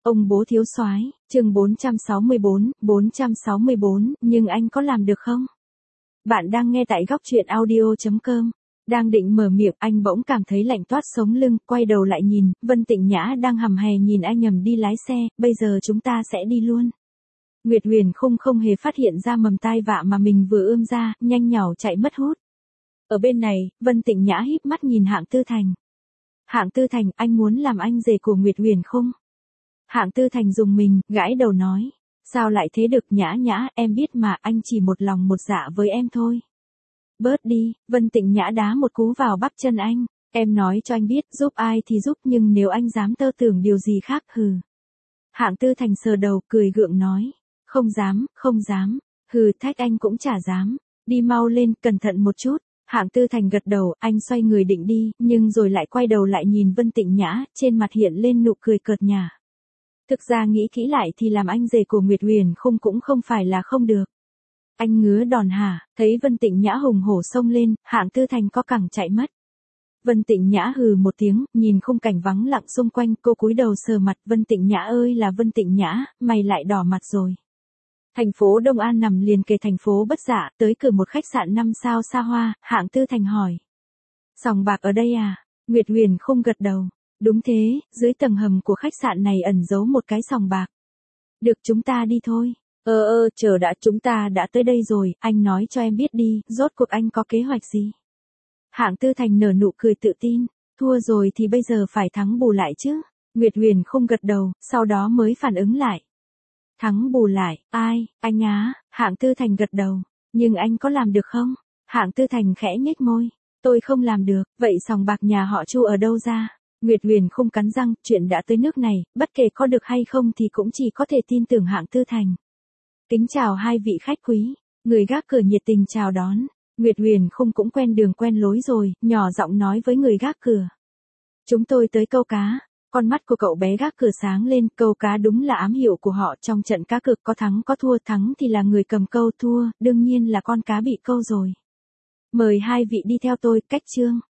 Ông bố thiếu soái, chương 464, nhưng anh có làm được không? Bạn đang nghe tại góc truyện audio.com. Đang định mở miệng, anh bỗng cảm thấy lạnh toát sống lưng, quay đầu lại nhìn, Vân Tịnh Nhã đang hầm hè nhìn anh nhầm đi lái xe, bây giờ chúng ta sẽ đi luôn. Nguyệt Huyền không hề phát hiện ra mầm tai vạ mà mình vừa ươm ra, nhanh nhảu chạy mất hút. Ở bên này, Vân Tịnh Nhã híp mắt nhìn Hạng Tư Thành. Hạng Tư Thành, anh muốn làm anh rể của Nguyệt Huyền không? Hạng Tư Thành dùng mình, gãi đầu nói. Sao lại thế được Nhã Nhã, em biết mà, anh chỉ một lòng một dạ với em thôi. Bớt đi, Vân Tịnh Nhã đá một cú vào bắp chân anh. Em nói cho anh biết, giúp ai thì giúp, nhưng nếu anh dám tơ tưởng điều gì khác, hừ. Hạng Tư Thành sờ đầu, cười gượng nói. Không dám, hừ, thách anh cũng chả dám. Đi mau lên, cẩn thận một chút. Hạng Tư Thành gật đầu, anh xoay người định đi, nhưng rồi lại quay đầu lại nhìn Vân Tịnh Nhã, trên mặt hiện lên nụ cười cợt nhả. Thực ra nghĩ kỹ lại thì làm anh rể của Nguyệt Huyền cũng không phải là không được. Anh ngứa đòn hả, thấy Vân Tịnh Nhã hùng hổ xông lên, Hạng Tư Thành co cẳng chạy mất. Vân Tịnh Nhã hừ một tiếng, nhìn khung cảnh vắng lặng xung quanh, cô cúi đầu sờ mặt. Vân Tịnh Nhã ơi là Vân Tịnh Nhã, mày lại đỏ mặt rồi. Thành phố Đông An nằm liền kề thành phố Bất Dạ, tới cửa một khách sạn 5 sao xa hoa, Hạng Tư Thành hỏi. Sòng bạc ở đây à? Nguyệt Huyền không gật đầu. Đúng thế, dưới tầng hầm của khách sạn này ẩn giấu một cái sòng bạc. Được, chúng ta đi thôi. Chờ đã, chúng ta đã tới đây rồi, anh nói cho em biết đi, rốt cuộc anh có kế hoạch gì? Hạng Tư Thành nở nụ cười tự tin, thua rồi thì bây giờ phải thắng bù lại chứ. Nguyệt Huyền không gật đầu, sau đó mới phản ứng lại. Thắng bù lại, ai, anh á, Hạng Tư Thành gật đầu, nhưng anh có làm được không? Hạng Tư Thành khẽ nhếch môi, tôi không làm được, vậy sòng bạc nhà họ Chu ở đâu ra? Nguyệt Huyền không cắn răng, chuyện đã tới nước này, bất kể có được hay không thì cũng chỉ có thể tin tưởng Hạng Tư Thành. Kính chào hai vị khách quý, người gác cửa nhiệt tình chào đón. Nguyệt Huyền không cũng quen đường quen lối rồi, nhỏ giọng nói với người gác cửa. Chúng tôi tới câu cá. Con mắt của cậu bé gác cửa sáng lên, câu cá đúng là ám hiệu của họ, trong trận cá cược có thắng có thua, thắng thì là người cầm câu, thua, đương nhiên là con cá bị câu rồi. Mời hai vị đi theo tôi, cách chương.